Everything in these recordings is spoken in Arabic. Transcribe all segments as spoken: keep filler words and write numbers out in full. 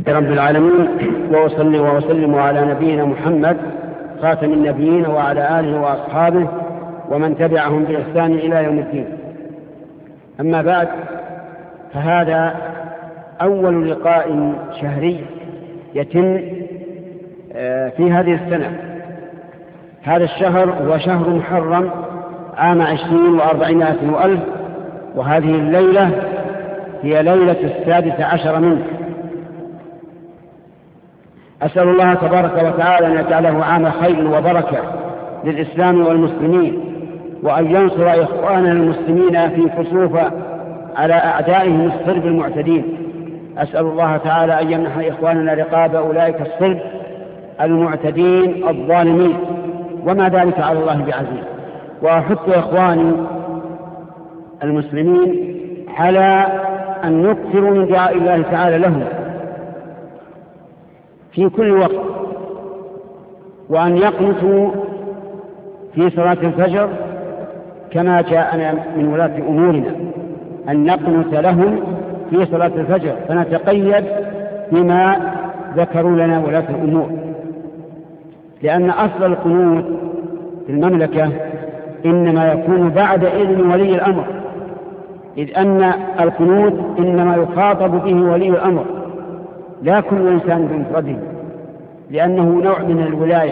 رب العالمين، وأصلي وأسلم على نبينا محمد خاتم النبيين وعلى آله وأصحابه ومن تبعهم بإحسان إلى يوم الدين. أما بعد، فهذا أول لقاء شهري يتم في هذه السنة. هذا الشهر هو شهر محرم عام عشرين وأربعمائة وألف، وهذه الليلة هي ليلة السادسة عشر منه. أسأل الله تبارك وتعالى أن يجعله عام خير وبركة للإسلام والمسلمين، وأن ينصر إخواننا المسلمين في كسوف على أعدائهم الصرب المعتدين. أسأل الله تعالى أن يمنح إخواننا رقاب أولئك الصرب المعتدين الظالمين، وما ذلك على الله بعزيز. وأحث إخواني المسلمين على أن نكثروا من دعاء الله تعالى لهم في كل وقت، وأن يقنطوا في صلاة الفجر كما جاءنا من ولاة أمورنا أن نقنط لهم في صلاة الفجر، فنتقيد بما ذكروا لنا ولاة الأمور، لأن أصل القنوت في المملكة إنما يكون بعد إذن ولي الأمر، إذ أن القنوت إنما يخاطب به ولي الأمر لا كل إنسان بمفرده، لأنه نوع من الولاية.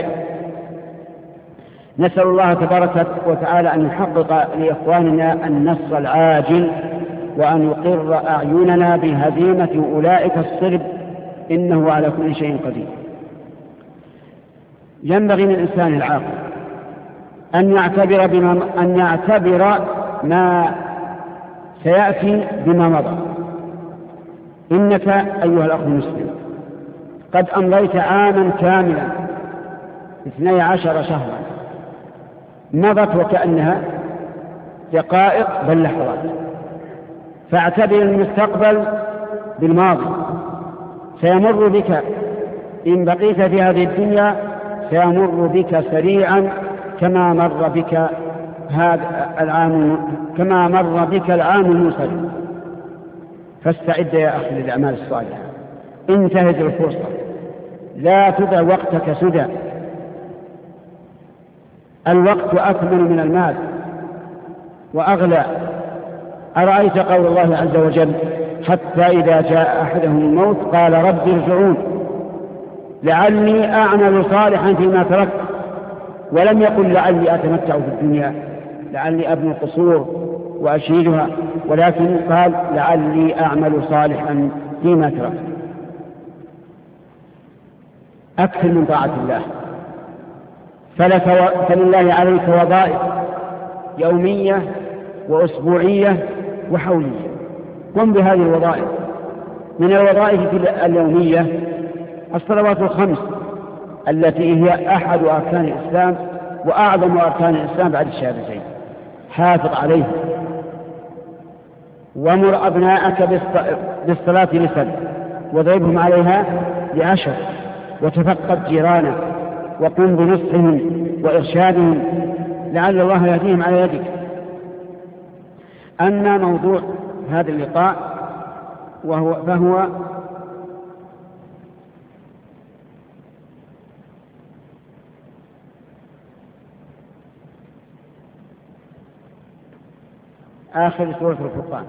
نسأل الله تبارك وتعالى أن يحقق لإخواننا النصر العاجل، وأن يقر أعيننا بهزيمة أولئك الصرب، إنه على كل شيء قدير. ينبغي للإنسان العاقل أن يعتبر بما أن يعتبر ما سيأتي بما مضى. إنك أيها الأخ المسلم قد أمضيت عاما كاملا اثني عشر شهرا، مضت وكأنها دقائق بل لحظات. فاعتبر المستقبل بالماضي، سيمر بك إن بقيت في هذه الدنيا، سيمر بك سريعا كما مر بك هذا العام كما مر بك العام المنصرم. فاستعد يا أخي للأعمال الصالحة، انتهز الفرصة، لا تدع وقتك سدى. الوقت أثمن من المال وأغلى. أرأيت قول الله عز وجل: حتى إذا جاء أحدهم الموت قال رب ارجعون لعلي أعمل صالحا فيما تركت، ولم يقل لعلي أتمتع في الدنيا، لعلي أبني قصور وأشيدها، ولكن قال لعلي أعمل صالحا فيما تركت. أكثر من طاعة الله، فلله عليك وظائف يومية وأسبوعية وحولية. قم بهذه الوظائف. من الوظائف اليومية الصلوات الخمس التي هي أحد أركان الإسلام وأعظم أركان الإسلام بعد الشهادتين، حافظ عليها. ومر أبناءك بالصلاة لسبع وضربهم عليها لعشر، وتفقد جيرانك وقم بنصحهم وإرشادهم لعل الله يهديهم على يدك. أما موضوع هذا اللقاء وهو فهو آخر سورة الفرقان،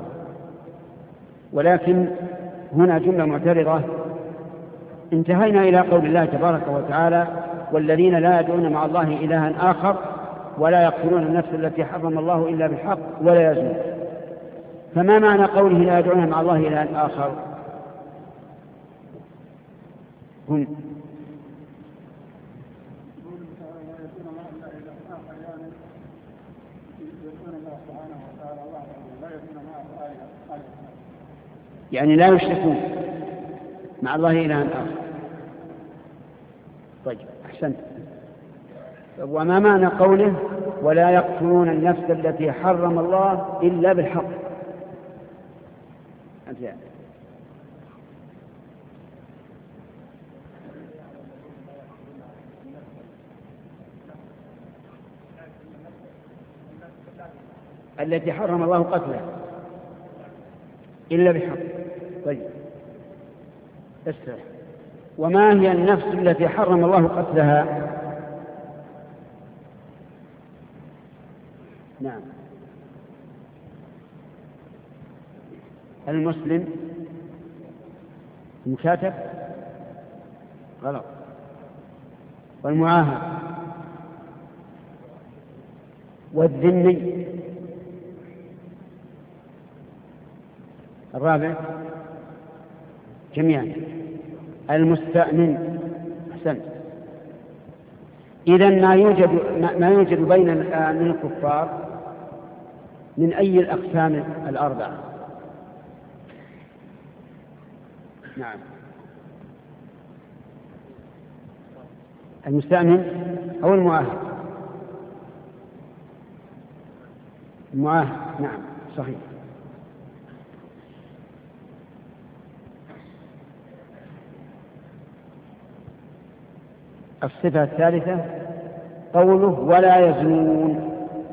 ولكن هنا جملة معترضة. انتهينا إلى قول الله تبارك وتعالى: والذين لا يدعون مع الله إلها آخر ولا يقتلون النفس التي حرم الله إلا بالحق ولا يزنون. فما معنى قوله لا يدعون مع الله إلها آخر؟ هم يعني لا يشركون مع الله إلها آخر. طيب، أحسنت. وما معنى قوله ولا يقتلون النفس التي حرم الله إلا بالحق؟ أنت يعني. التي حرم الله قتلها إلا بالحق. طيب، استرح. وما هي النفس التي حرم الله قتلها؟ نعم، المسلم المكاتب غلط، والمعاهد والذمي. الرابع جميعا المستأمن. أحسنت. إذن ما يوجد ما يوجد بين من الكفار من أي الأقسام الأربعة؟ نعم، المستأمن أو المعاهد؟ المعاهد، نعم صحيح. الصفة الثالثة قوله ولا يزنون.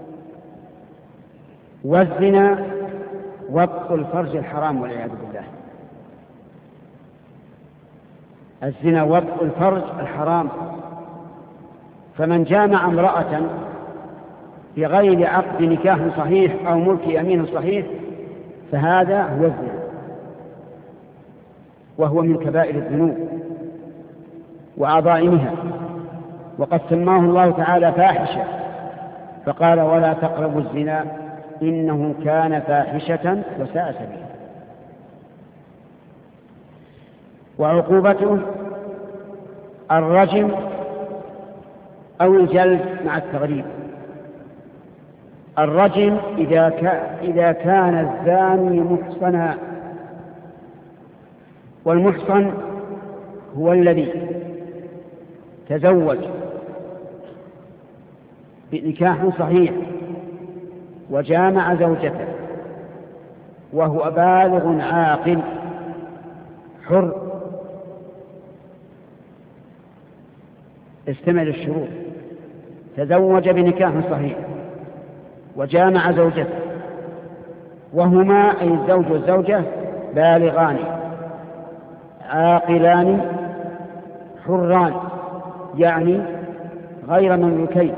والزنا وطء الفرج الحرام والعياذ بالله. الزنا وطء الفرج الحرام، فمن جامع امرأة بغير عقد نكاح صحيح أو ملك يمين صحيح فهذا هو الزنا، وهو من كبائر الذنوب وعظائمها، وقد سماه الله تعالى فاحشة فقال ولا تقربوا الزنا إنه كان فاحشة وساء سبيلا. وعقوبته الرجم أو الجلد مع التغريب. الرجم إذا إذا كان الزاني محصنا، والمحصن هو الذي تزوج بنكاح صحيح وجامع زوجته وهو بالغ عاقل حر. استمع للشروط: تزوج بنكاح صحيح وجامع زوجته وهما أي الزوج والزوجة بالغان عاقلان حران، يعني غير مملوكين.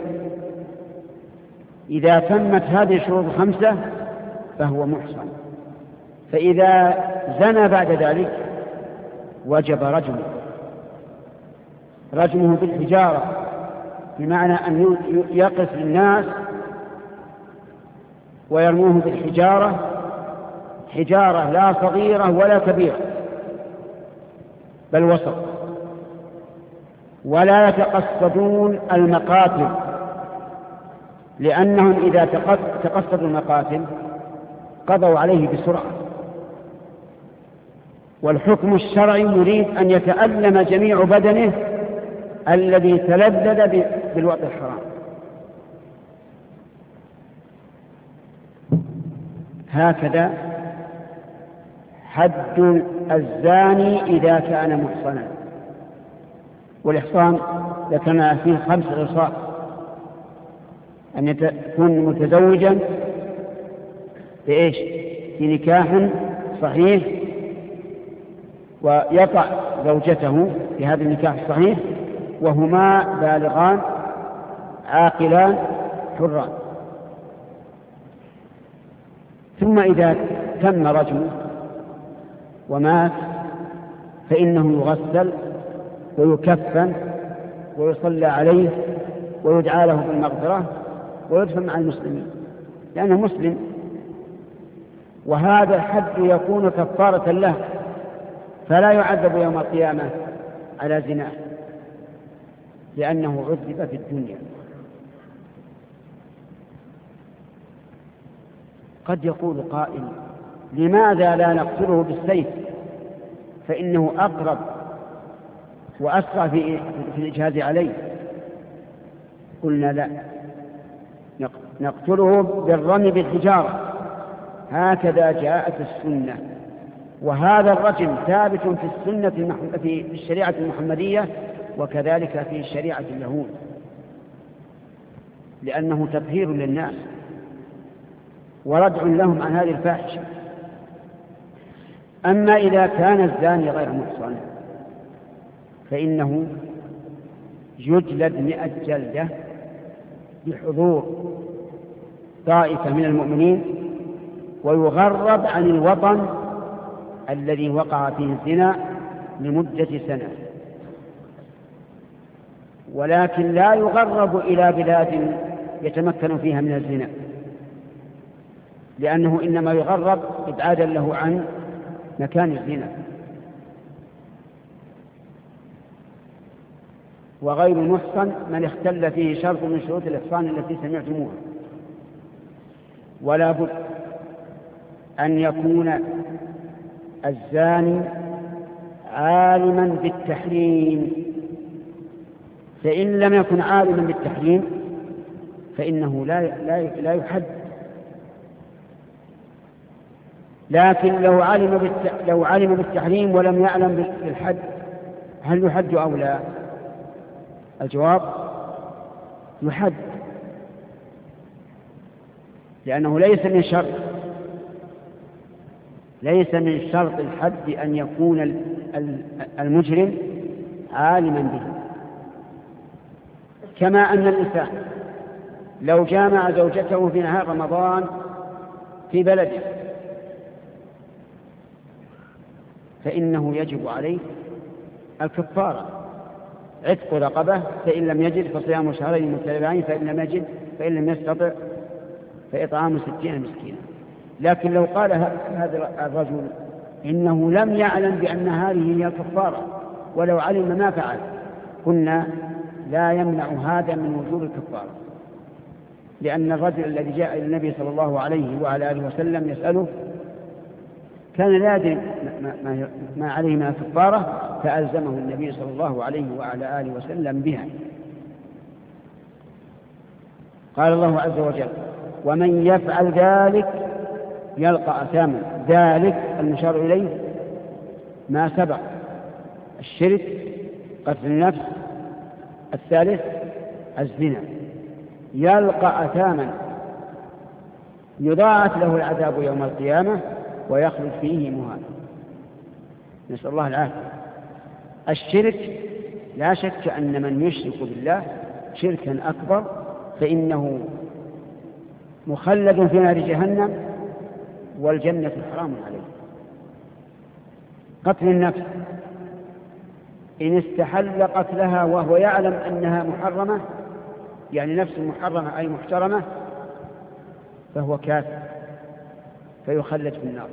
إذا تمت هذه الشروط الخمسة فهو محصن، فإذا زنى بعد ذلك وجب رجمه رجمه بالحجارة، بمعنى أن يقف للناس ويرموه بالحجارة، حجارة لا صغيرة ولا كبيرة بل وسط، ولا يتقصدون المقاتل، لأنهم إذا تقصدوا المقاتل قضوا عليه بسرعة. والحكم الشرعي يريد أن يتألم جميع بدنه الذي تلذذ بالوطء الحرام. هكذا حد الزاني إذا كان محصنا. والإحصان ذكرنا فيه خمس خصال: أن يكون متزوجا بإيش؟ بنكاح صحيح ويطع زوجته في هذا النكاح الصحيح وهما بالغان عاقلان حران. ثم إذا تم رجمه ومات فإنه يغسل ويكفن ويصلى عليه ويدعى له بالمغفرة ويدفن مع المسلمين لأنه مسلم، وهذا الحد يكون كفارة له، فلا يعذب يوم القيامة على زناه لأنه عذب في الدنيا. قد يقول قائل: لماذا لا نقتله بالسيف فإنه أقرب وأسرع في الإجهاز عليه؟ قلنا لا، نقتله بالرمي بالحجارة، هكذا جاءت السنة، وهذا الرجم ثابت في السنة في الشريعة المحمدية وكذلك في شريعة اليهود، لأنه تطهير للناس وردع لهم عن هذه الفاحشة. أما إذا كان الزاني غير محصن فإنه يجلد مئة جلدة بحضور طائفة من المؤمنين، ويغرب عن الوطن الذي وقع فيه الزنا لمدة سنة. ولكن لا يغرب إلى بلاد يتمكن فيها من الزنا، لأنه إنما يغرب إبعادا له عن مكان الزنا. وغير محصن من اختل فيه شرط من شروط الإحصان التي سمعتموها. ولا بد أن يكون الزاني عالما بالتحريم، فإن لم يكن عالما بالتحريم فإنه لا لا يحد. لكن لو علم لو علم بالتحريم ولم يعلم بالحد هل يحد أو لا؟ الجواب يحد، لأنه ليس من شرط ليس من شرط الحد أن يكون المجرم عالما به. كما أن الإنسان لو جامع زوجته في نهار رمضان في بلده فإنه يجب عليه الكفارة، عتق رقبة، فإن لم يجد فصيام شهرين متتابعين، فإن لم يجد فإن لم يستطع فإطعام ستين مسكينا. لكن لو قال هذا الرجل إنه لم يعلم بأن هذه هي الكفارة، ولو علم ما فعل، قلنا لا يمنع هذا من وجوب الكفارة، لأن الرجل الذي جاء إلى النبي صلى الله عليه وعلى آله وسلم يسأله كان لا يدري ما عليه من الكفارة، فألزمه النبي صلى الله عليه وعلى آله وسلم بها. قال الله عز وجل: ومن يفعل ذلك يلقى أثاما. ذلك المشار إليه ما سبق: الشرك، قتل النفس، الثالث الزنا. يلقى أثاما يضاعف له العذاب يوم القيامة ويخلد فيه مهانا. نسأل الله العافية. الشرك لا شك أن من يشرك بالله شركا أكبر فإنه مخلد في نار جهنم والجنة حرام عليه. قتل النفس إن استحل قتلها وهو يعلم أنها محرمة، يعني نفس محرمة أي محترمة، فهو كافر فيخلد في النار،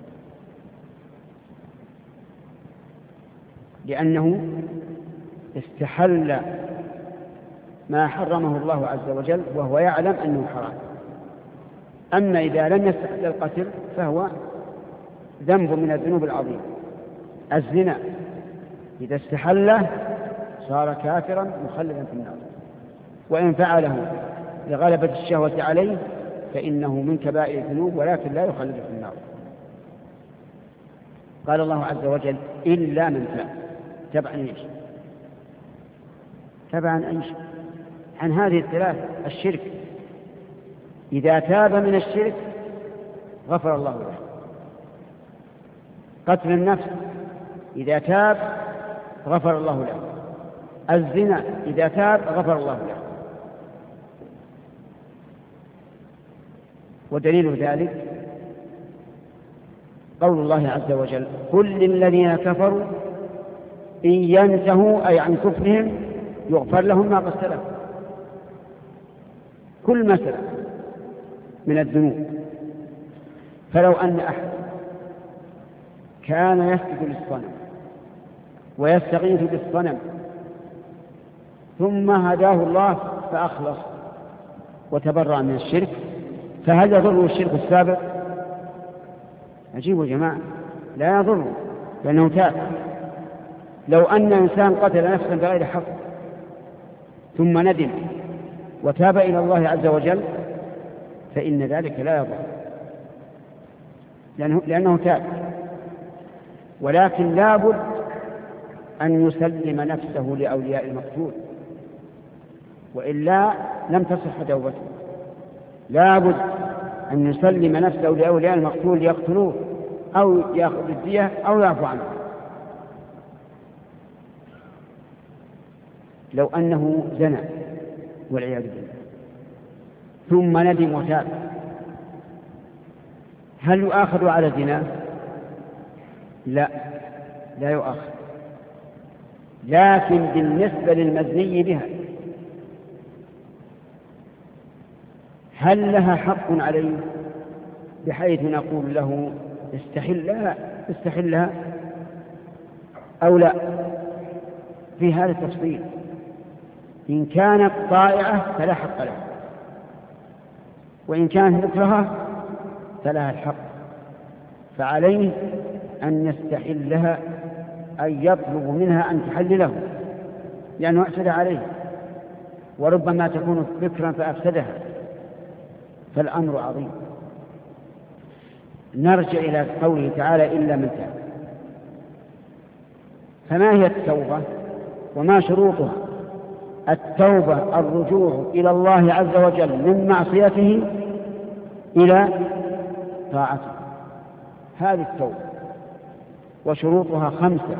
لأنه استحل ما حرمه الله عز وجل وهو يعلم أنه حرام. أما إذا لم يستحل القتل فهو ذنب من الذنوب العظيمة. الزنا إذا استحله صار كافرا مخلدا في النار، وإن فعله لغلبة الشهوة عليه فإنه من كبائر الذنوب ولكن لا يخلد في النار. قال الله عز وجل: إلا من تاب. تبعا ايش؟ تبعا ايش؟ عن هذه الثلاث: الشرك، إذا تاب من الشرك غفر الله له. قتل النفس، إذا تاب غفر الله له. الزنا، إذا تاب غفر الله له. ودليل ذلك قول الله عز وجل: قل للذين كفروا إن ينتهوا أي عن كفرهم يغفر لهم ما قد سلف. كل مسألة من الذنوب. فلو أن أحد كان يسجد للصنم ويستغيث بالصنم ثم هداه الله فأخلص وتبرأ من الشرك، فهل يضره الشرك السابق؟ عجيب يا جماعة، لا يضره لأنه تاب. لو أن إنسان قتل نفسا بغير حق ثم ندم وتاب إلى الله عز وجل فإن ذلك لا يضر لأنه, لأنه تاب. ولكن لا بد أن يسلم نفسه لأولياء المقتول، وإلا لم تصح توبته. لا بد أن يسلم نفسه لأولياء المقتول ليقتلوه أو يأخذ الدية أو يعفو عنه. لو أنه زنى والعياذ بالله ثم ندم وتاب، هل يؤاخذ على زنا؟ لا، لا يؤاخذ. لكن بالنسبة للمزني بها هل لها حق عليه بحيث نقول له استحلها استحلها أو لا؟ في هذا التفصيل. إن كانت طائعة فلا حق لها، وإن كانت مكرهة فلها الحق، فعليه أن يستحلها، أن يطلب منها أن تحلله، لأنه أفسد عليه، وربما تكون بكرا فأفسدها، فالأمر عظيم. نرجع إلى قوله تعالى إلا من تاب. فما هي التوبة وما شروطها؟ التوبة الرجوع إلى الله عز وجل من معصيته إلى طاعته، هذه التوبة، وشروطها خمسة.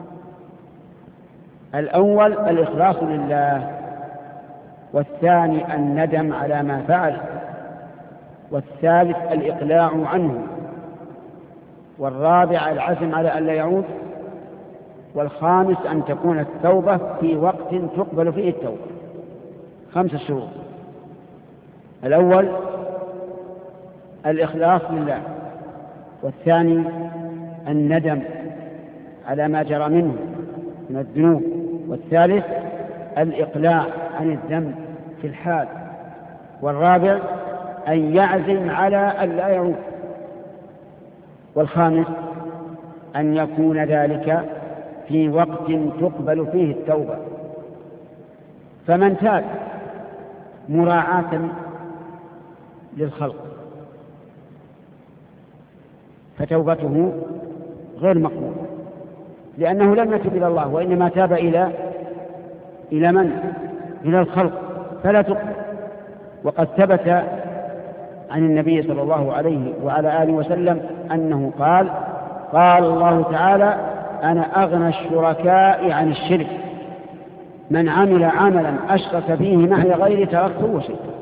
الأول الإخلاص لله، والثاني الندم على ما فعل، والثالث الإقلاع عنه، والرابع العزم على أن لا يعود، والخامس أن تكون التوبة في وقت تقبل فيه التوبة. خمسة شروط. الأول الإخلاص لله، والثاني الندم على ما جرى منه من الذنوب، والثالث الإقلاع عن الذنب في الحال، والرابع أن يعزم على أن لا يعود، والخامس أن يكون ذلك في وقت تقبل فيه التوبة. فمن تاب مراعاة للخلق فتوبته غير مقبولة، لأنه لم يتب إلى الله، وإنما تاب إلى إلى من؟ إلى الخلق، فلا تقبل. وقد ثبت عن النبي صلى الله عليه وعلى آله وسلم أنه قال: قال الله تعالى: أنا أغنى الشركاء عن الشرك، من عمل عملا أشرك فيه معي غيري تركته وشركه.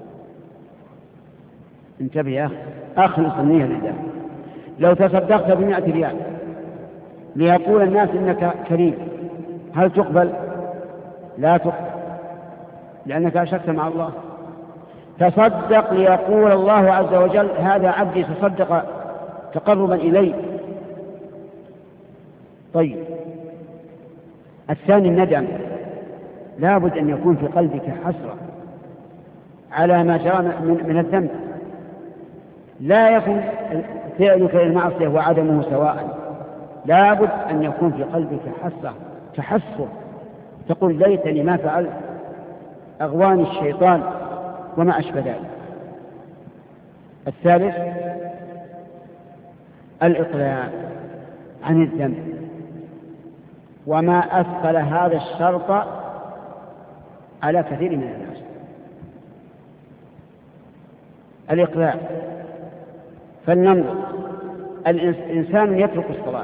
انتبه يا أخي، أخلص النية لله. لو تصدقت بمئة ريال ليقول الناس إنك كريم، هل تقبل؟ لا تقبل، لأنك أشركت مع الله. تصدق ليقول الله عز وجل: هذا عبدي تصدق تقربا إلي. طيب، الثاني الندم، لا بد أن يكون في قلبك حسرة على ما جرى من الذنب، لا يكون فعلك للمعصية وعدمه سواء، لا بد أن يكون في قلبك حسرة، تحسر، تقول: ليتني ما فعلت، أغواني الشيطان وما أشبه ذلك. الثالث الإقلاع عن الذنب، وما أثقل هذا الشرط على كثير من الناس. الإقلاع، فلننظر، الإنسان يترك الصلاة،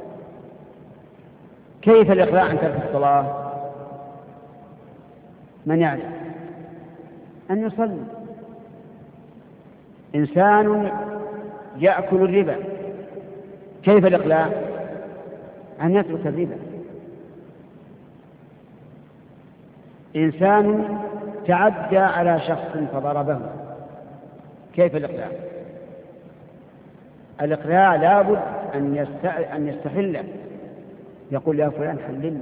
كيف الإقلاع عن ترك الصلاة؟ من يعلم؟ أن يصلي. إنسان يأكل الربا، كيف الإقلاع؟ أن يترك الربا. إنسان تعدى على شخص فضربه، كيف الإقلاع؟ الإقلاع لابد أن يستحل، يقول: يا فلان حللني.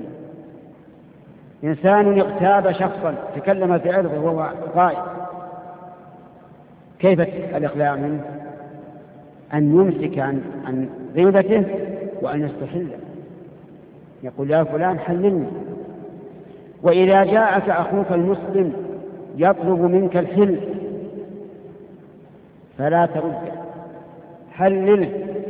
إنسان اغتاب شخصا، تكلم في عرضه وهو قائد، كيف الإقلاع منه؟ أن يمسك عن عن غيبته وأن يستحل، يقول: يا فلان حللني. وإذا جاءك أخوك المسلم يطلب منك الحل فلا ترد، حلله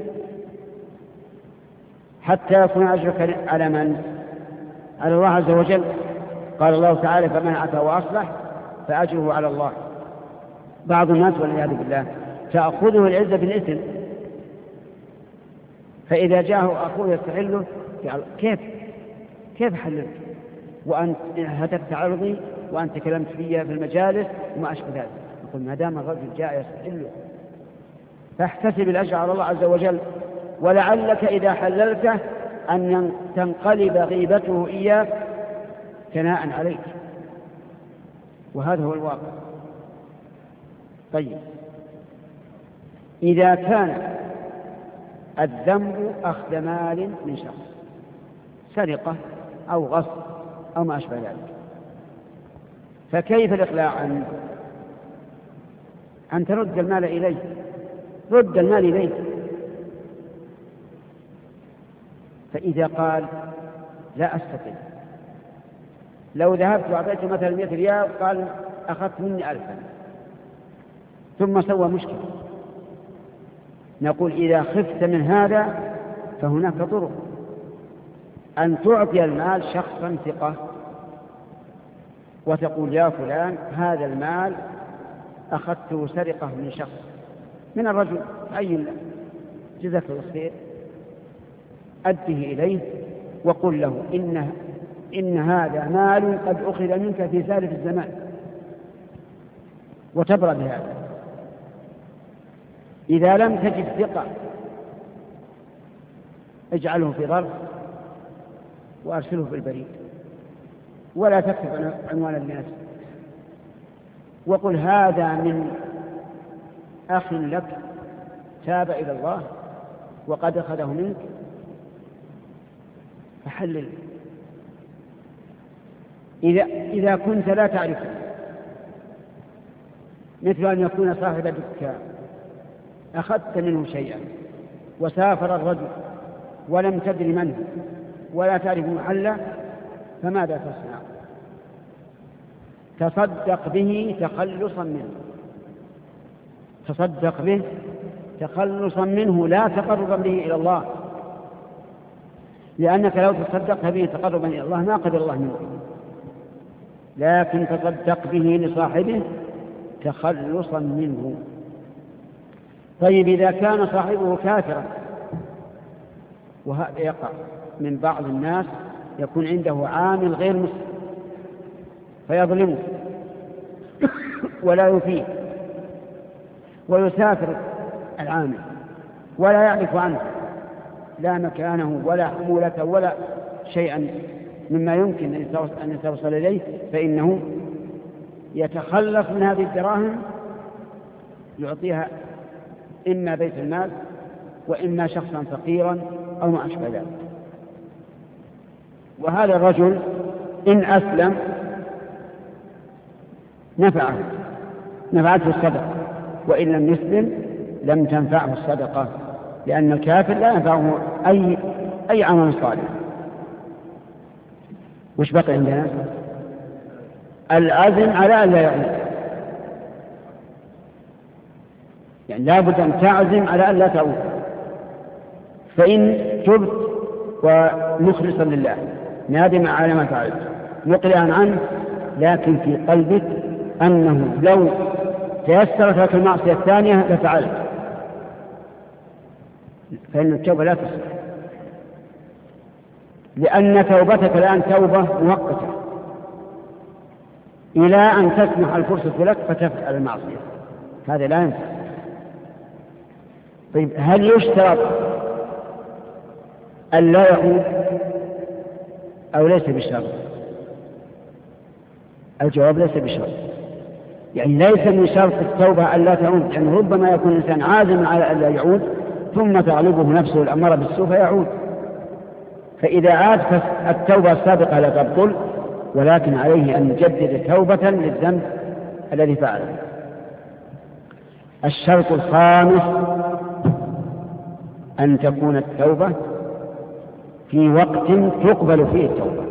حتى يكون أجرك على من؟ على الله عز وجل. قال الله تعالى: فمن عفا وأصلح فأجره على الله. بعض الناس والعياذ بالله تأخذه العزة بالإثم، فإذا جاءه أخوه يستحله كيف كيف حلله؟ وأنت هتكت عرضي وأنت تكلمت فيها في المجالس وما أشبه ذلك. نقول ما دام الرجل جاء يستحله فاحتسب الأجر على الله عز وجل، ولعلك إذا حللته أن تنقلب غيبته إياك ثناء عليك، وهذا هو الواقع. طيب إذا كان الذنب أخذ مال من شخص، سرقة أو غصب أو ما أشبه ذلك، فكيف الإقلاع عنه؟ أن ترد المال إليه، رد المال إليه. فإذا قال لا أستطيع، لو ذهبت وأعطيته مثلا مئة ريال قال أخذت مني ألفا ثم سوى مشكلة، نقول إذا خفت من هذا فهناك طرق، أن تعطي المال شخصا ثقة وتقول يا فلان هذا المال أخذته سرقة من شخص، من الرجل عين له، جزاك الله خير، أده إليه وقل له إن, إن هذا مال قد أخذ منك في سالف الزمان، وتبرأ بهذا. إذا لم تجد ثقة اجعله في ظرف وأرسله بالبريد، ولا تكتب عنوان الناس، وقل هذا من أخ لك تاب إلى الله وقد أخذه منك فحلل. إذا, إذا كنت لا تعرفه، مثل أن يكون صاحب دكان أخذت منه شيئا وسافر الرجل ولم تدري منه ولا تعرف محله، فماذا تصنع؟ تصدق به تخلصا منه، تصدق به تخلصا منه لا تقربا به إلى الله، لأنك لو تصدقت به تقربا إلى الله ما قبل الله منه، لكن تصدق به لصاحبه تخلصا منه. طيب إذا كان صاحبه كافرا، وهذا يقع من بعض الناس، يكون عنده عامل غير مسلم فيظلمه ولا يفيه، ويسافر العامل ولا يعرف عنه لا مكانه ولا حمولته ولا شيئا مما يمكن أن يتوصل إليه، فإنه يتخلص من هذه الدراهم يعطيها إما بيت المال وإما شخصا فقيرا أو ما أشبه ذلك. وهذا الرجل إن أسلم نفعه نفعته الصدقة، وإن لم يسلم لم تنفعه الصدقة، لأن الكافر لا ينفعه أي أي عمل صالح. وش بقي عندنا؟ العزم على أن لا يعود، يعني لابد أن تعزم على أن لا تعود. فإن تبت ومخلصا لله نادما على ما فعلت مقلعا عنه، لكن في قلبك أنه لو تيسرت لك المعصية الثانية لفعلت، فإن التوبة لا تصح، لأن توبتك الآن توبة مؤقتة إلى أن تسمح الفرصة لك فتفعل المعصية، هذا لا ينفع. طيب هل يشترط أن لا يعود أو ليس بشرط؟ الجواب ليس بشرط، يعني ليس من شرط التوبة أن لا تعود، يعني ربما يكون الإنسان عازم على أن لا يعود ثم تغلبه نفسه الأمارة بالسوء فيعود، فإذا عاد فالتوبة السابقة لا تبطل، ولكن عليه أن يجدد توبة للذنب الذي فعله. الشرط الخامس أن تكون التوبة في وقت تقبل فيه التوبة،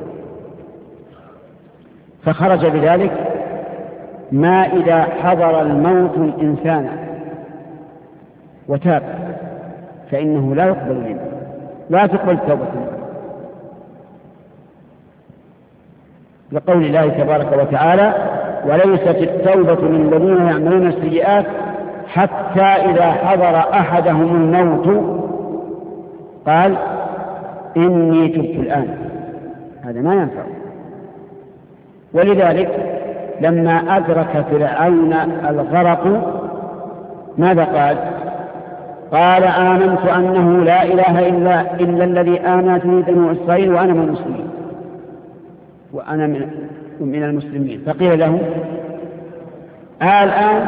فخرج بذلك ما إذا حضر الموت الإنسان وتاب فإنه لا يقبل منه، لا تقبل توبة منه، لقول الله تبارك وتعالى: وليست التوبة من الذين يعملون السيئات حتى إذا حضر أحدهم الموت قال إني تبت الآن. هذا ما ينفع، ولذلك لما أدرك فرعون الغرق ماذا قال؟ قال آمنت أنه لا إله إلا, إلا الذي آمنت به بنو إسرائيل وأنا من المسلمين وأنا من, من المسلمين. فقيل له آه الآن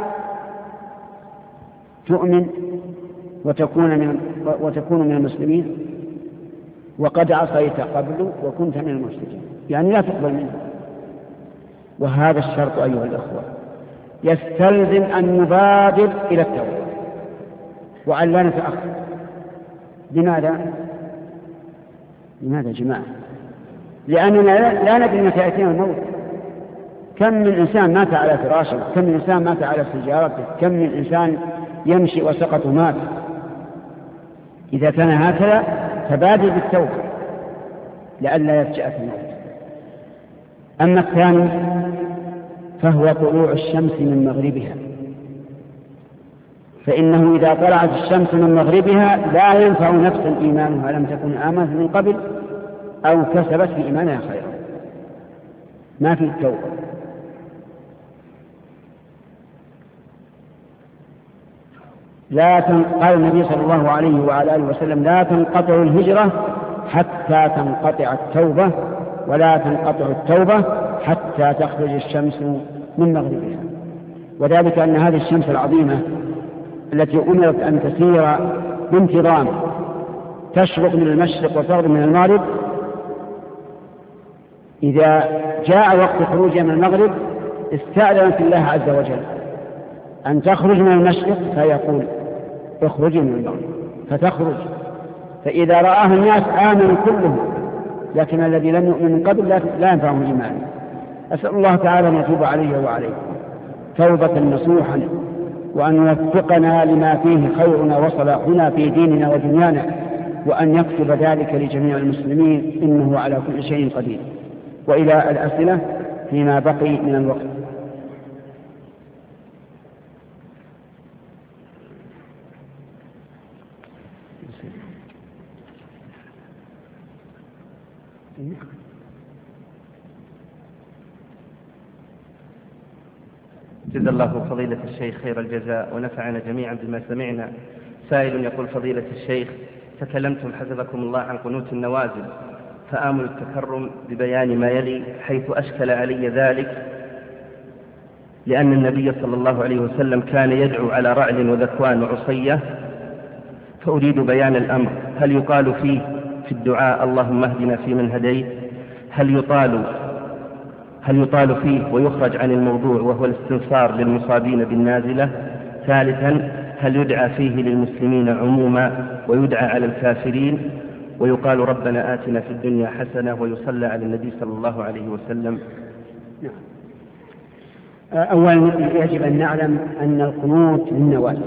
تؤمن وتكون من, وتكون من المسلمين وقد عصيت قبل وكنت من المفسدين، يعني لا تقبل منه. وهذا الشرط أيها الأخوة يستلزم أن نبادر إلى التوبة وأن لا نتأخر. لماذا؟ لماذا يا جماعة؟ لأننا لا ندري متى يأتينا الموت. كم من إنسان مات على فراشه، كم من إنسان مات على سيارته، كم من إنسان يمشي وسقط ومات. إذا كان هكذا فبادر بالتوبة لئلا يفجأك الموت. أما الثاني فهو طلوع الشمس من مغربها، فإنه إذا طلعت الشمس من مغربها لا ينفع نفسا إيمانها لم تكن آمنت من قبل أو كسبت في إيمانها خيرا، ما في التوبة. لا تن... قال النبي صلى الله عليه وعلى آله وسلم لا تنقطع الهجرة حتى تنقطع التوبة، ولا تنقطع التوبة حتى تخرج الشمس من مغربها. وذلك أن هذه الشمس العظيمة التي أمرت أن تسير بانتظام تشرق من المشرق وتغرب من المغرب، إذا جاء وقت خروجها من المغرب استأذنت الله عز وجل أن تخرج من المشرق فيقول اخرجي من المغرب فتخرج. فإذا رآها الناس آمنوا كلهم، لكن الذي لم يؤمن من قبل لا ينفعهم إيمانه. أسأل الله تعالى أن يتوب علي وعليكم توبة نصوحا، وأن يوفقنا لما فيه خيرنا وصلاحنا في ديننا ودنيانا، وأن يكتب ذلك لجميع المسلمين إنه على كل شيء قدير. وإلى الأسئلة فيما بقي من الوقت. جزا الله فضيلة الشيخ خير الجزاء ونفعنا جميعا بما سمعنا. سائل يقول: فضيلة الشيخ، تكلمتم حفظكم الله عن قنوت النوازل، فآمل التكرم ببيان ما يلي حيث أشكل علي ذلك، لأن النبي صلى الله عليه وسلم كان يدعو على رعل وذكوان وعصية، فأريد بيان الأمر. هل يقال فيه في الدعاء اللهم اهدنا فيمن هديت؟ هل يطال هل يطال فيه ويخرج عن الموضوع وهو الاستنصار للمصابين بالنازلة؟ ثالثا، هل يدعى فيه للمسلمين عموما ويدعى على الكافرين؟ ويقال ربنا آتنا في الدنيا حسنة ويصلى على النبي صلى الله عليه وسلم؟ نعم. أولا يجب أن نعلم أن القنوت للنوازل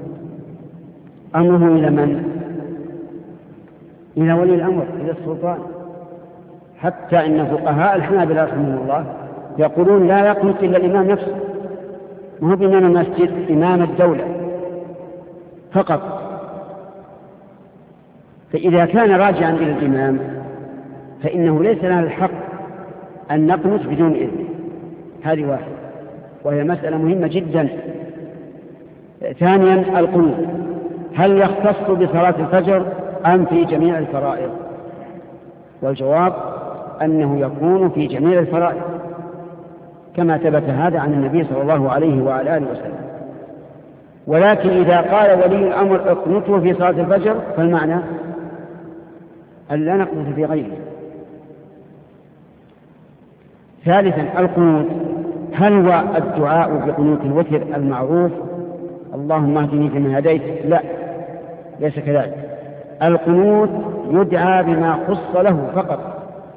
أمره إلى من؟ إلى ولي الأمر، إلى السلطان. حتى إن فقهاء الحنابلة رحمهم الله يقولون لا يقنط إلا الإمام نفسه، ما هو بإمام المسجد، إمام الدولة فقط. فإذا كان راجعا إلى الإمام فإنه ليس لنا الحق أن نقنط بدون إذن. هذه واحدة، وهي مسألة مهمة جدا. ثانيا، القنوت هل يختص بصلاة الفجر أم في جميع الفرائض؟ والجواب أنه يكون في جميع الفرائض، كما ثبت هذا عن النبي صلى الله عليه وعلى آله وسلم. ولكن إذا قال ولي الأمر اقنطه في صلاة الفجر فالمعنى أن لا نقنط في غيره. ثالثا، القنوت هل هو الدعاء بقنوت الوتر المعروف اللهم اهدني فيمن هديت؟ لا، ليس كذلك. القنوت يدعى بما خص له فقط.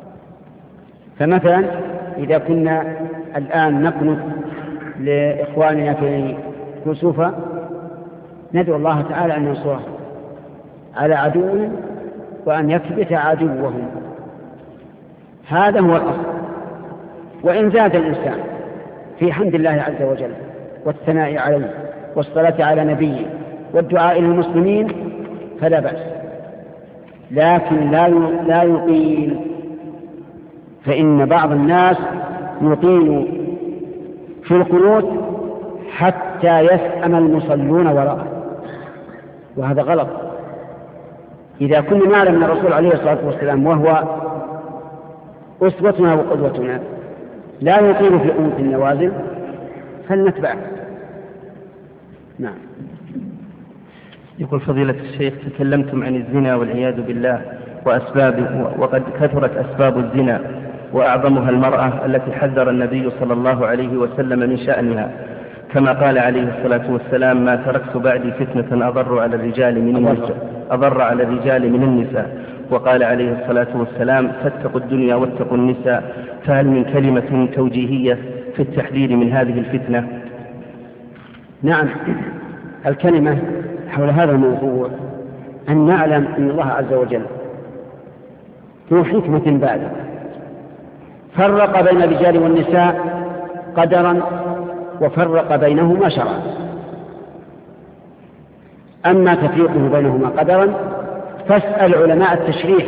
فمثلا إذا كنا الآن نقنط لإخواننا في كسوفة ندعو الله تعالى أن ينصرهم على عدوهم وأن يكبت عدوهم، هذا هو الأصل. وإن زاد الإنسان في حمد الله عز وجل والثناء عليه والصلاة على نبيه والدعاء للمسلمين فلا بأس، لكن لا لا يقيل. فإن بعض الناس يطيل في القنوت حتى يسأم المصلون وراءه، وهذا غلط. إذا كنا نعلم من الرسول عليه الصلاة والسلام وهو أسوتنا وقدوتنا لا يطيل في قنوت النوازل فلنتبعه. نعم. يقول فضيلة الشيخ: تكلمتم عن الزنا والعياذ بالله وأسبابه، وقد كثرت أسباب الزنا وأعظمها المرأة التي حذر النبي صلى الله عليه وسلم من شأنها، كما قال عليه الصلاة والسلام: ما تركت بعدي فتنة أضر على الرجال من النساء أضر على الرجال من النساء. وقال عليه الصلاة والسلام: فاتقوا الدنيا واتقوا النساء. فهل من كلمة توجيهية في التحذير من هذه الفتنة؟ نعم، الكلمة حول هذا الموضوع أن نعلم أن الله عز وجل ذو حكمة بالغة فرق بين الرجال والنساء قدرا وفرق بينهما شرعا. أما تفريقه بينهما قدرا فاسأل علماء التشريح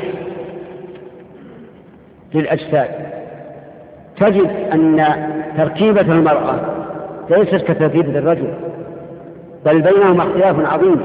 للأجساد تجد أن تركيبة المرأة ليست كتركيبة الرجل، بل بينهما اختلاف عظيم.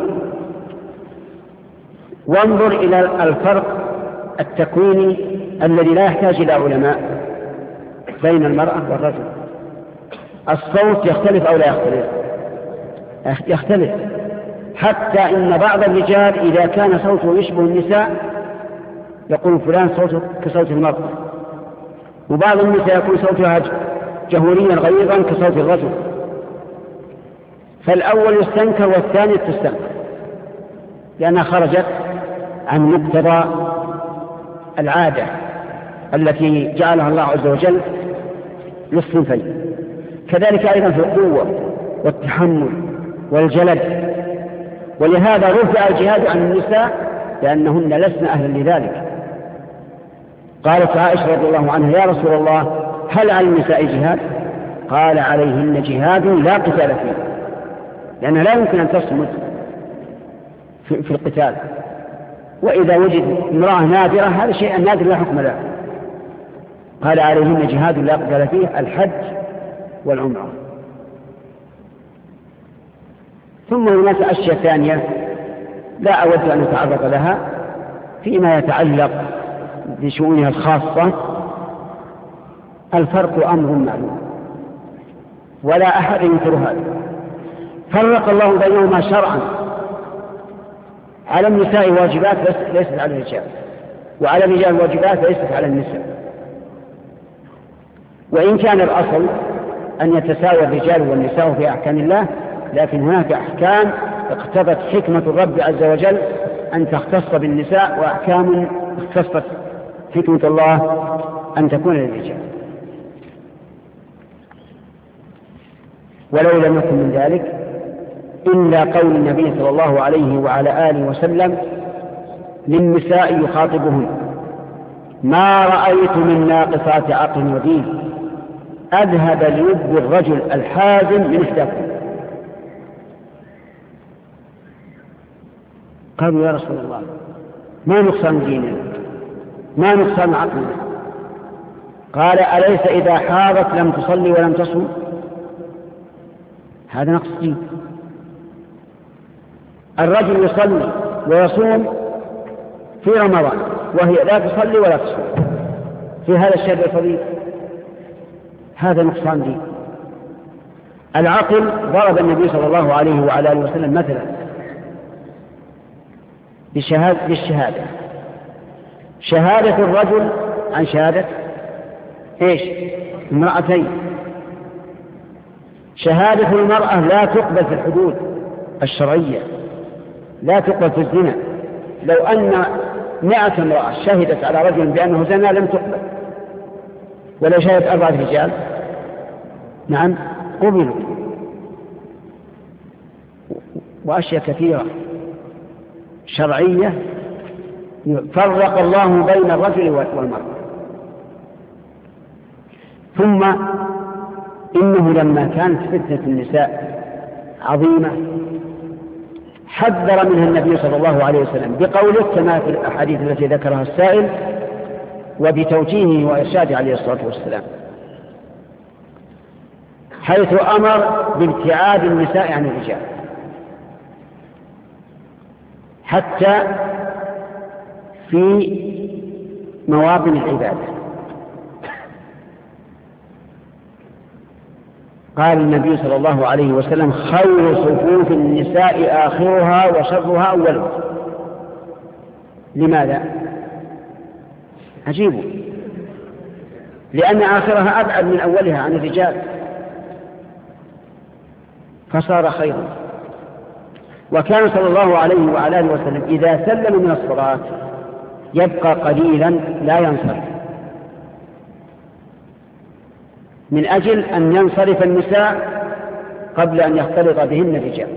وانظر إلى الفرق التكويني الذي لا يحتاج إلى علماء بين المرأة والرجل. الصوت يختلف أو لا يختلف؟ يختلف، حتى إن بعض الرجال إذا كان صوته يشبه النساء يقول فلان صوته كصوت المرأة، وبعض النساء يكون صوتها جهوريا غليظا كصوت الرجل، فالأول يستنكر والثاني تستنكر لأنها خرجت عن مقتضى العادة التي جعلها الله عز وجل للصنفين. كذلك أيضا في القوة والتحمل والجلد، ولهذا رفع الجهاد عن النساء لأنهن لسن أهلا لذلك. قالت عائشة رضي الله عنها: يا رسول الله هل على النساء جهاد؟ قال: عليهن جهاد لا قتال فيه، لأنها لا يمكن أن تصمد في, في القتال، وإذا وجد امرأة نادرة هذا شيء نادر لا حكم له. قال: عليهن جهاد لا قتال فيه، الحج والعمرة. ثم هناك أشياء ثانية لا أود أن أتعرض لها فيما يتعلق بشؤونها الخاصة. الفرق أمر معلوم ولا أحد ينكر هذا. فرق الله بينهما شرعا، على النساء واجبات ليست على الرجال، وعلى الرجال واجبات ليست على النساء. وإن كان الأصل أن يتساوى الرجال والنساء في أحكام الله، لكن هناك أحكام اقتضت حكمة الرب عز وجل أن تختص بالنساء، وأحكام اختصت حكمة الله أن تكون للرجال. ولو لم يكن من ذلك إلا قول النبي صلى الله عليه وعلى آله وسلم للنساء يخاطبهن: ما رأيت من ناقصات عقل ودين أذهب ليب الرجل الحازم من إحداكم. قالوا: يا رسول الله ما نقصان ديننا، ما نقصان عقلنا. قال: أليس إذا حاضت لم تصلي ولم تصم؟ هذا نقص دين. الرجل يصلي ويصوم في رمضان وهي لا تصلي ولا تصوم في هذا الشهر الفضيل، هذا نقصان دين. العقل ضرب النبي صلى الله عليه وعلى آله وسلم مثلا بالشهادة, بالشهادة شهادة الرجل عن شهادة إيش؟ امرأتين. شهادة المرأة لا تقبل في الحدود الشرعية، لا تقبل في الزنا. لو أن مئة امرأة شهدت على رجل بأنه زنا لم تقبل، ولو شهدت أربعة رجال نعم قبلوا. وأشياء كثيرة شرعية فرق الله بين الرجل والمرأة. ثم إنه لما كانت فتنة النساء عظيمة حذر منها النبي صلى الله عليه وسلم بقوله كما في الأحاديث التي ذكرها السائل، وبتوجيهه وإرشاده عليه الصلاة والسلام. حيث أمر بابتعاد النساء عن الرجال حتى في مواطن العبادة. قال النبي صلى الله عليه وسلم: خير صفوف النساء آخرها وشرها أولها. لماذا؟ عجيب، لأن آخرها أبعد من أولها عن الرجال فصار خيرا. وكان صلى الله عليه وعلى آله وسلم إذا سلم من الصلاة يبقى قليلا لا ينصرف، من أجل أن ينصرف النساء قبل أن يختلط بهن الرجال.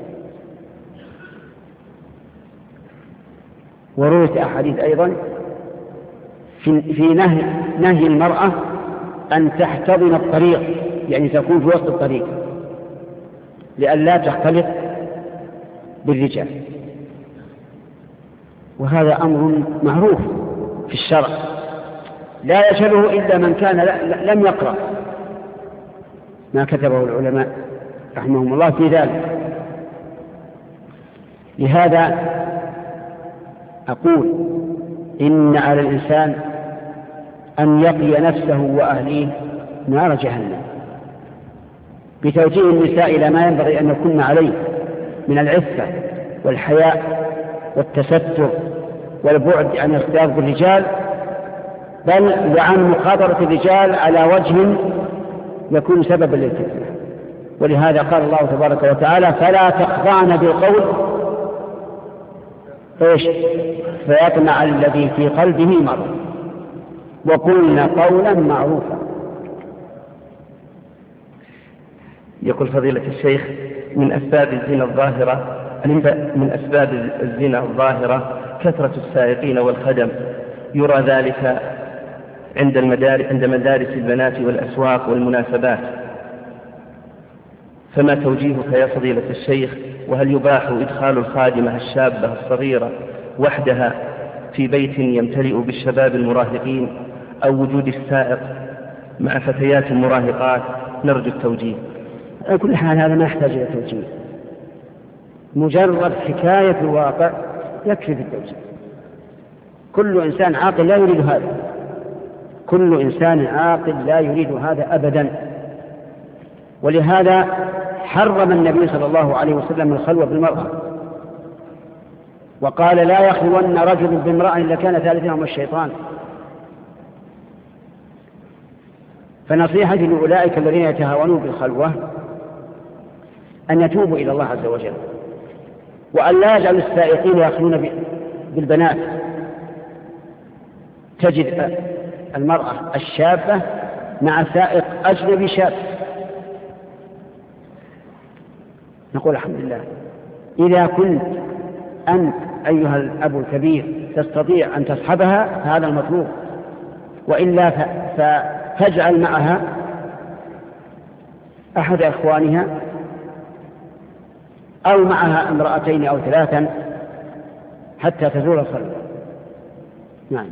ورويت أحاديث أيضا في نهي, نهي المرأة أن تحتضن الطريق، يعني تكون في وسط الطريق لئلا تختلط بالرجال. وهذا أمر معروف في الشرع لا يشهده إلا من كان لم يقرأ ما كتبه العلماء رحمهم الله في ذلك. لهذا أقول إن على الإنسان أن يقي نفسه وأهليه نار جهنم بتوجيه النساء إلى ما ينبغي أن يكون عليه من العفة والحياء والتستر والبعد عن الاختلاط بالرجال، بل وعن مخاطرة الرجال على وجه يكون سببا للفتنة. ولهذا قال الله تبارك وتعالى: فلا تخضعن بالقول ايش فيطمع الذي في قلبه مرض وقلنا قولا معروفا. يقول فضيلة الشيخ: من أسباب الزنا الظاهرة من أسباب الزنا الظاهرة كثرة السائقين والخدم، يرى ذلك عند المدارس عند مدارس البنات والأسواق والمناسبات، فما توجيهك يا فضيلة الشيخ؟ وهل يباح إدخال الخادمة الشابة الصغيرة وحدها في بيت يمتلئ بالشباب المراهقين، أو وجود السائق مع فتيات مراهقات؟ نرجو التوجيه. على كل حال هذا ما يحتاج إلى توجيه، مجرد حكاية الواقع يكفي في التوجيه. كل إنسان عاقل لا يريد هذا، كل إنسان عاقل لا يريد هذا أبدا. ولهذا حرم النبي صلى الله عليه وسلم الخلوة بالمرأة، وقال: لا يخلون رجل بامرأة إلا كان ثالثهما الشيطان. فنصيحتي لأولئك الذين يتهاونون بالخلوة أن يتوبوا إلى الله عز وجل، وأن لا يجعل السائقين يخلون بالبنات. تجد المرأة الشابة مع سائق أجنبي شاب، نقول الحمد لله. إذا كنت أنت أيها الأب الكبير تستطيع أن تصحبها هذا المطلوب، وإلا فتجعل معها أحد أخوانها أو معها امرأتين أو ثلاثا حتى تزول الخلوة. نعم.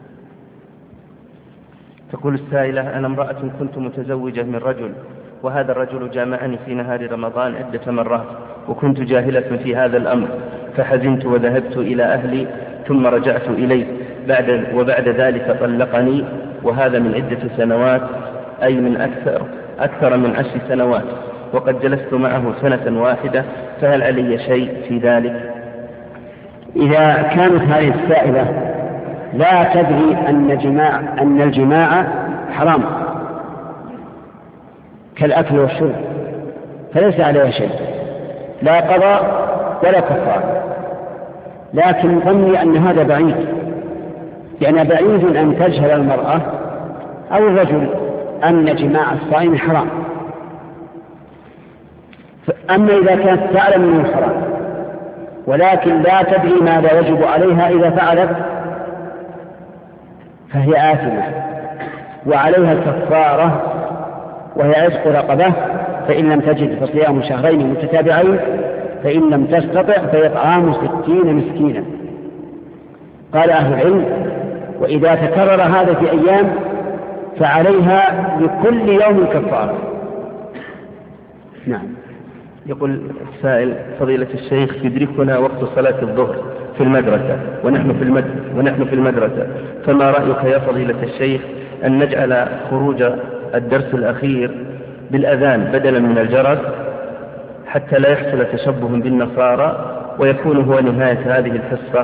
تقول السائلة: أنا امرأة كنت متزوجة من رجل، وهذا الرجل جامعني في نهار رمضان عدة مرات، وكنت جاهلة في هذا الأمر، فحزنت وذهبت إلى أهلي ثم رجعت إليه بعد وبعد ذلك طلقني، وهذا من عدة سنوات، أي من أكثر أكثر من عشر سنوات، وقد جلست معه سنة واحدة، فهل علي شيء في ذلك؟ إذا كانت هذه السائلة لا تدري أن الجماع أن الجماع حرام كالأكل والشرب فليس عليها شيء، لا قضاء ولا كفارة. لكن ظني أن هذا بعيد، يعني بعيد أن تجهل المرأة أو الرجل أن جماع الصائم حرام. أما إذا كانت تعلم أنه حرام ولكن لا تدري ماذا يجب عليها إذا فعلت فهي آثمة، وعليها الكفارة وهي عتق رقبة، فإن لم تجد فصيام شهرين متتابعين، فإن لم تستطع فإطعام ستين مسكينا. قال أهل العلم: وإذا تكرر هذا في أيام فعليها لكل يوم كفارة، نعم. يقول السائل: فضيلة الشيخ، يدركنا وقت صلاة الظهر في المدرسة ونحن في المد... ونحن في المدرسة، فما رأيك يا فضيلة الشيخ أن نجعل خروج الدرس الأخير بالأذان بدلا من الجرس حتى لا يحصل تشبه بالنصارى ويكون هو نهاية هذه الحصة؟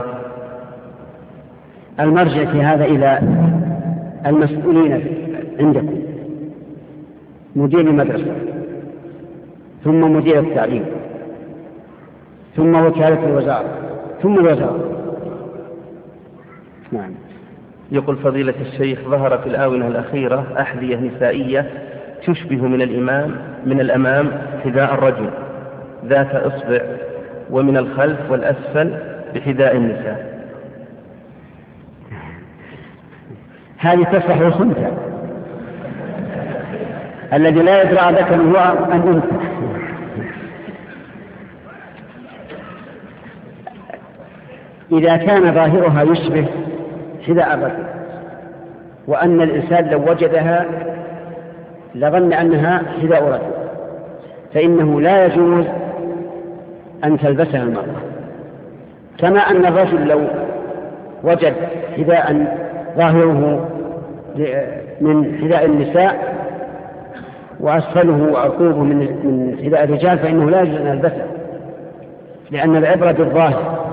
المرجع في هذا إلى المسؤولين عندكم، مدير المدرسة ثم مدير التعليم ثم وكالة الوزارة ثم الوزارة. نعم. يقول فضيلة الشيخ: ظهر في الآونة الأخيرة أحذية نسائية تشبه من الإمام من الأمام حذاء الرجل ذات إصبع، ومن الخلف والأسفل بحذاء النساء. هذه تصلح الخنثى الذي لا يدرى ذكر هو أن أنثى. إذا كان ظاهرها يشبه حذاء الرجل وأن الإنسان لو وجدها لظن أنها حذاء رجل، فإنه لا يجوز أن تلبسها المرأة، كما أن الرجل لو وجد حذاء ظاهره من حذاء النساء وأسفله وعقوبه من حذاء الرجال فإنه لا يجوز أن يلبسه، لأن العبرة بالظاهر.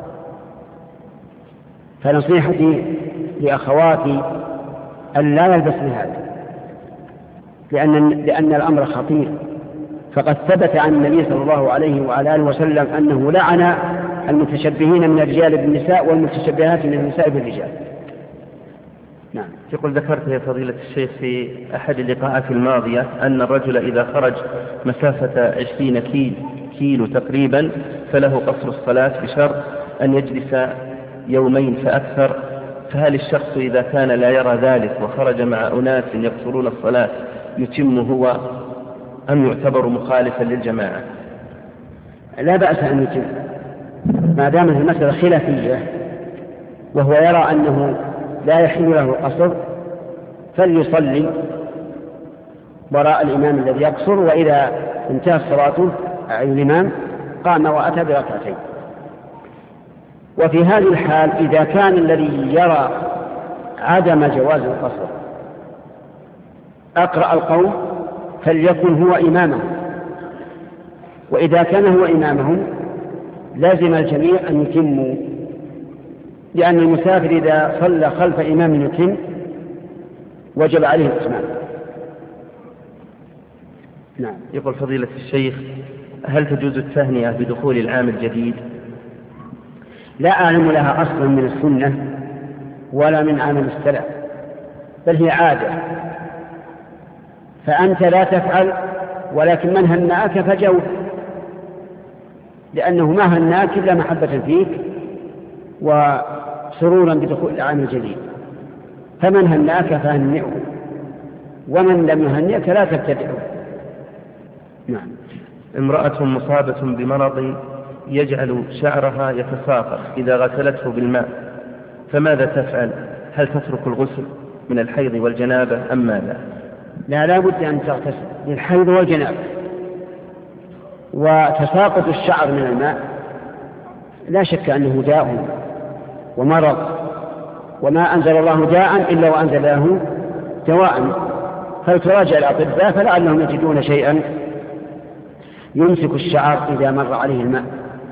فنصيحتي لأخواتي أن لا يلبسن هذا، لأن, لأن الأمر خطير، فقد ثبت عن النبي صلى الله عليه وعلى آله وسلم أنه لعن المتشبهين من الرجال بالنساء والمتشبهات من النساء بالرجال. نعم. يقول: ذكرت يا فضيلة الشيخ في أحد اللقاءات الماضية أن الرجل إذا خرج مسافة عشرين كيلو, كيلو تقريبا فله قصر الصلاة بشرط أن يجلس يومين فأكثر، فهل الشخص إذا كان لا يرى ذلك وخرج مع أناس يقصرون الصلاة يتم هو أم يعتبر مخالفا للجماعة؟ لا بأس أن يتم ما دامت المسألة خلافية وهو يرى أنه لا يحل له القصر، فليصلي وراء الإمام الذي يقصر، وإذا انتهت صلاته الإمام قام وأتى بركعتين. وفي هذه الحال إذا كان الذي يرى عدم جواز القصر أقرأ القوم فليكن هو إمامهم، وإذا كان هو إمامهم لازم الجميع أن يتموا، لأن المسافر إذا صلى خلف إمام يتم وجب عليه الإتمام. نعم. يقول فضيلة الشيخ: هل تجوز التهنئة بدخول العام الجديد؟ لا أعلم لها أصلا من السنة ولا من عمل السلف، بل هي عادة، فأنت لا تفعل، ولكن من هنأك فجوه، لأنه ما هنأك إلا محبة فيك وسرورا بدخول العام الجديد، فمن هنأك فهنئه، ومن لم يهنئك لا تبتدئه. نعم. امرأة مصابة بمرض يجعل شعرها يتساقط إذا غسلته بالماء، فماذا تفعل؟ هل تترك الغسل من الحيض والجنابة أم ماذا؟ لا لا بد أن تغتسل للحيض والجنابة، وتساقط الشعر من الماء لا شك أنه داء ومرض، وما أنزل الله داء إلا وأنزل له دواء، فلتراجع الأطباء فلعلهم يجدون شيئا يمسك الشعر إذا مر عليه الماء.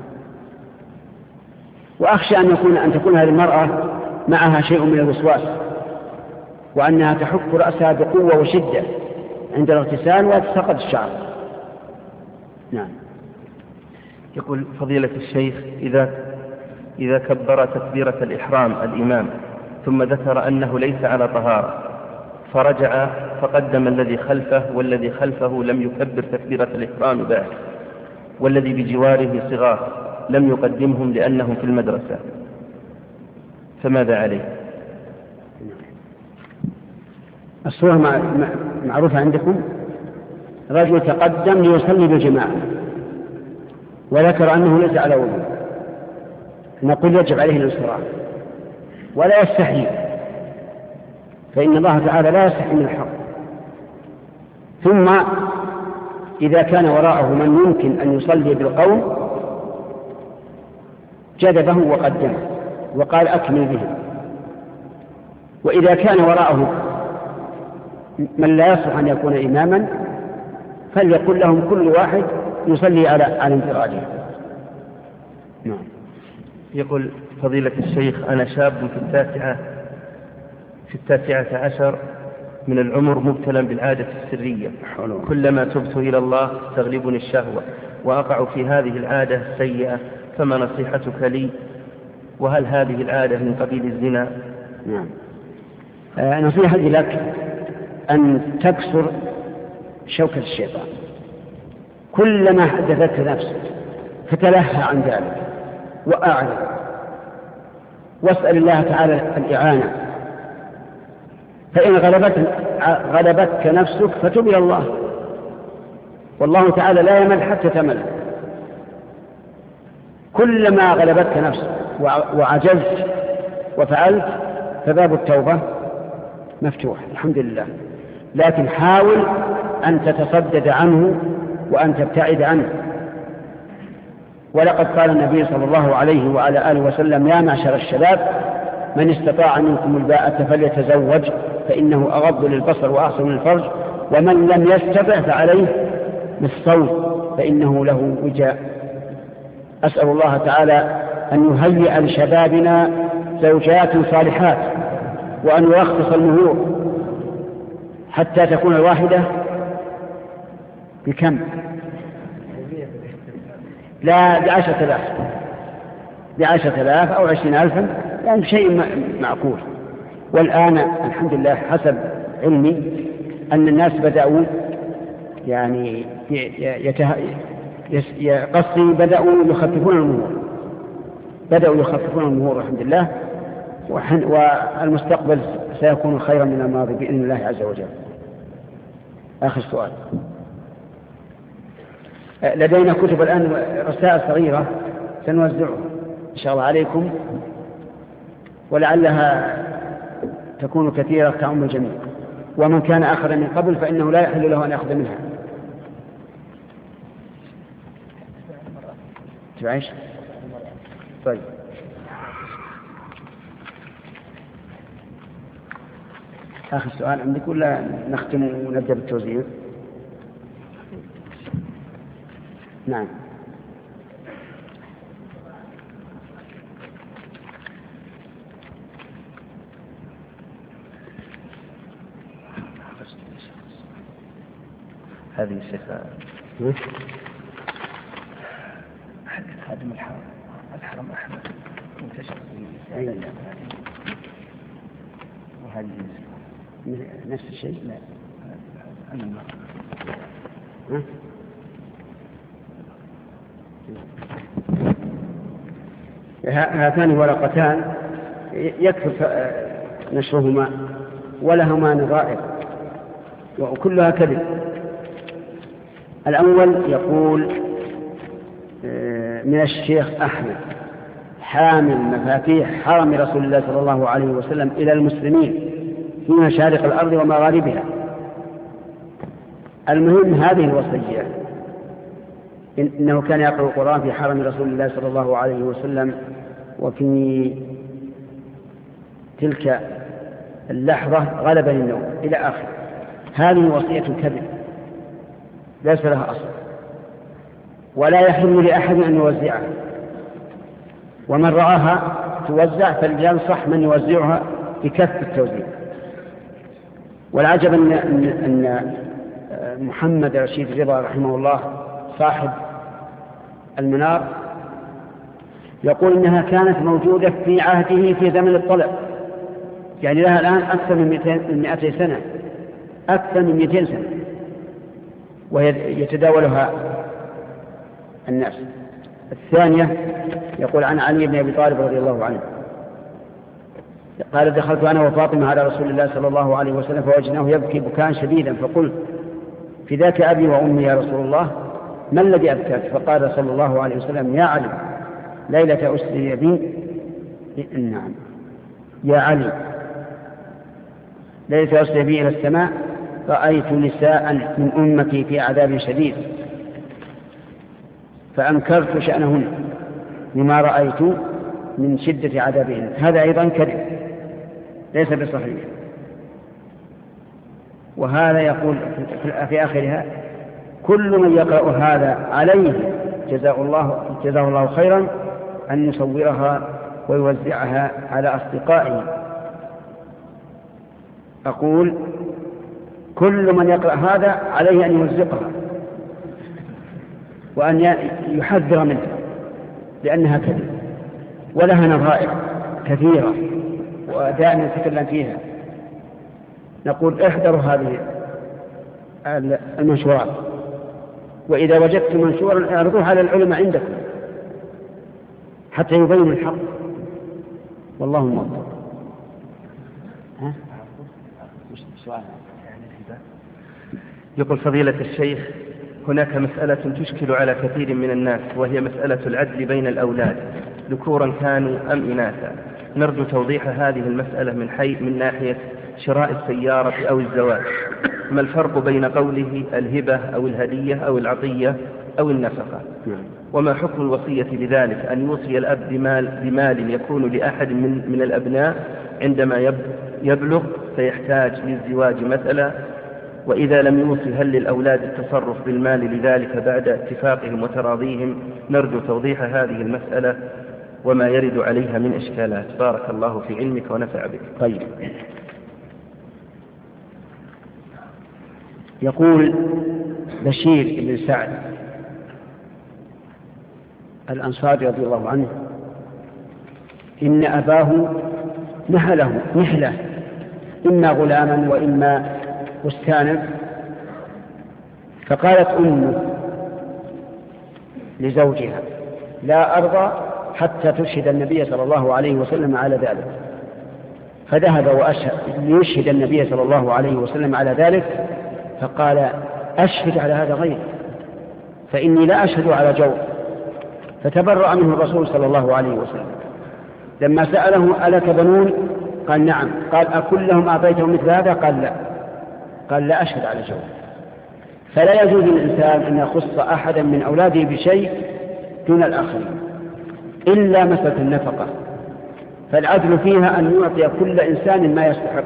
وأخشى أن يكون أن تكون هذه المرأة معها شيء من الوسواس، وأنها تحك رأسها بقوة وشدة عند الاغتسال وتسقط الشعر. نعم. يقول فضيلة الشيخ: إذا إذا كبر تكبيرة الإحرام الإمام ثم ذكر أنه ليس على طهارة فرجع فقدم الذي خلفه، والذي خلفه لم يكبر تكبيرة الإحرام بعد، والذي بجواره صغار لم يقدمهم لأنهم في المدرسة، فماذا عليه؟ الصورة معروفة عندكم، رجل تقدم ليصلي بالجماعة وذكر أنه ليس على وضوء، نقول يجب عليه الانصراف ولا يستحي، فإن الله تعالى لا يستحي من الحق، ثم إذا كان وراءه من يمكن أن يصلي بالقوم جذبه وقدمه وقال أكمل به. وإذا كان وراءه من لا يصلح أن يكون إماما فليقل لهم كل واحد يصلي على على انفراده. نعم. يقول فضيلة الشيخ: أنا شاب في التاسعة في التاسعة عشر من العمر مبتلى بالعادة السرية، كلما تبت إلى الله تغلبني الشهوة وأقع في هذه العادة السيئة، فما نصيحتك لي؟ وهل هذه العادة من قبيل الزنا؟ نعم. آه نصيحتي لك أن تكسر شوكة الشيطان. كلما حدثت نفسك فتلهى عن ذلك وأعلم، واسأل الله تعالى الإعانة، فإن غلبت غلبتك نفسك فتب إلى الله، والله تعالى لا يمل حتى تمل. كلما غلبتك نفسك وعجزت وفعلت فباب التوبة مفتوح الحمد لله، لكن حاول أن تتصدد عنه وأن تبتعد عنه. ولقد قال النبي صلى الله عليه وعلى آله وسلم: يا معشر الشباب من استطاع منكم الباءة فليتزوج فإنه أغض للبصر وأحسن للفرج، ومن لم يستطع فعليه بالصوم فإنه له وجاء. أسأل الله تعالى أن يهيئ لشبابنا زوجات صالحات، وأن يرخص المهور حتى تكون الواحدة بكم؟ لا بعشرة آلاف بعشرة آلاف أو عشرين ألفا، يعني شيء معقول. والآن الحمد لله حسب علمي أن الناس بدأوا يعني يته... قصدي بدأوا يخففون المهور بدأوا يخففون المهور الحمد لله، والمستقبل سيكون خيرا من الماضي بإذن الله عز وجل. آخر سؤال. لدينا كتب الآن رسائل صغيرة سنوزعها إن شاء الله عليكم، ولعلها تكون كثيرة تعم الجميع، ومن كان أخذ من قبل فإنه لا يحل له أن يأخذ منها. تعيش؟ طيب. آخر سؤال عندك ولا نختم ونبدأ بالتوزيع؟ نعم. هذه الشيخة خادم الحرم الحرم أحمد منتشر في وهذه نفس الشيء؟ لا أنا ما هاتان ورقتان يكفي نشرهما ولهما نظائر وكلها كذب. الأول يقول من الشيخ أحمد حامل مفاتيح حرم رسول الله صلى الله عليه وسلم إلى المسلمين في مشارق الأرض ومغاربها. المهم هذه الوصية: إنه كان يقرأ القرآن في حرم رسول الله صلى الله عليه وسلم وفي تلك اللحظة غلبني النوم إلى آخر. هذه وصية كذب ليس لها أصل، ولا يحل لأحد أن يوزعها، ومن رآها توزع فلينصح من يوزعها بكف التوزيع. والعجب أن, أن محمد رشيد رضا رحمه الله صاحب المنار يقول إنها كانت موجودة في عهده في زمن الطلب، يعني لها الآن أكثر من مئتي سنة أكثر من مئتين سنة ويتداولها الناس. الثانية يقول عن علي بن أبي طالب رضي الله عنه قال: دخلت أنا وفاطمة على رسول الله صلى الله عليه وسلم فوجدناه يبكي بكاء شديدا، فقلت: فداك أبي وأمي يا رسول الله، ما الذي أبكاك؟ فقال صلى الله عليه وسلم: يا علي ليلة أسري بي نعم يا علي ليلة أسري بي إلى السماء رأيت نساء من أمتي في عذاب شديد فأنكرت شأنهن لما رأيت من شدة عذابهن. هذا أيضا كذب ليس بصحيح. وهذا يقول في آخرها: كل من يقرأ هذا عليه جزاه الله, جزاه الله خيرا أن يصورها ويوزعها على أصدقائه. أقول: كل من يقرأ هذا عليه أن يمزقها وأن يحذر منها لأنها كذب ولها نظائر كثيرة ودائما نتكلم فيها. نقول: احذروا هذه المنشورات، وإذا وجدت منشورا اعرضوه على العلماء عندكم حتى يبينوا الحق. والله موفق. ها؟ يقول فضيلة الشيخ: هناك مسألة تشكل على كثير من الناس، وهي مسألة العدل بين الأولاد ذكورا كانوا أم إناثا. نرجو توضيح هذه المسألة من حي من ناحية شراء السيارة أو الزواج. ما الفرق بين قوله الهبة أو الهدية أو العطية أو النفقة؟ وما حكم الوصية لذلك، أن يوصي الأب بمال, بمال يكون لأحد من, من الأبناء عندما يبلغ فيحتاج للزواج مثلا، وإذا لم يوصي هل للأولاد التصرف بالمال لذلك بعد اتفاقهم وتراضيهم؟ نرجو توضيح هذه المسألة وما يرد عليها من إشكالات. بارك الله في علمك ونفع بك. طيب. يقول بشير بن سعد الأنصاري رضي الله عنه: إن أباه نهله نحلة، إما غلاما وإما بستانا، فقالت أمه لزوجها: لا أرضى حتى تشهد النبي صلى الله عليه وسلم على ذلك. فذهب وأشهد ليشهد النبي صلى الله عليه وسلم على ذلك، فقال: أشهد على هذا غير، فإني لا أشهد على جور. فتبرأ منه الرسول صلى الله عليه وسلم. لما سأله: ألك بنون؟ قال: نعم. قال: أكلهم أعطيتهم مثل هذا؟ قال: لا. قال: لا أشهد على جور. فلا يجوز للإنسان أن يخص أحدا من أولاده بشيء دون الآخرين إلا مسألة النفقة، فالعدل فيها أن يعطي كل إنسان ما يستحق،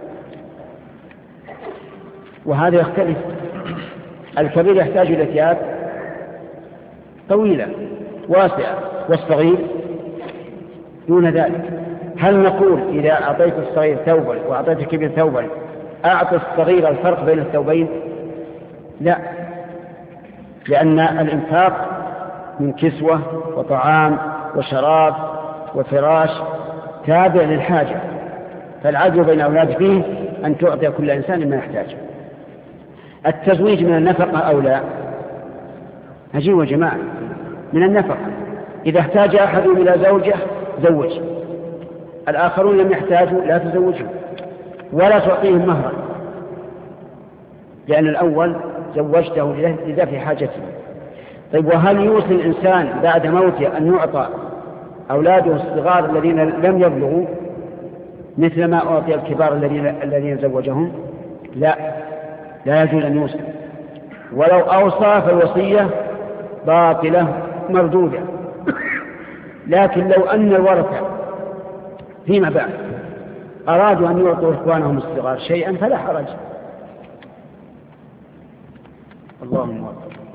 وهذا يختلف. الكبير يحتاج إلى ثياب طويلة واسعة، والصغير دون ذلك. هل نقول إذا أعطيت الصغير ثوبا وأعطيت الكبير ثوبا أعطي الصغير الفرق بين الثوبين؟ لا، لأن الإنفاق من كسوة وطعام وشراب وفراش تابع للحاجة، فالعدل بين أولاد فيه أن تعطي كل إنسان ما يحتاج. التزويج من النفقة أو لا؟ أجيب جماعة، من النفقة. إذا احتاج أحد إلى زوجة زوج، الآخرون لم يحتاجوا لا تزوجهم ولا تعطيهم مهرا، لأن الأول زوجته لذا في حاجته. طيب، وهل يوصي الإنسان بعد موته أن يعطى أولاده الصغار الذين لم يبلغوا مثل ما أعطي الكبار الذين الذين زوجهم؟ لا، لا يجوز أن يوصي، ولو أوصى فالوصية باطلة مردودة. لكن لو أن الورثة فيما بعد أرادوا أن يعطوا إخوانهم الصغار شيئا فلا حرج. اللهم أكبر.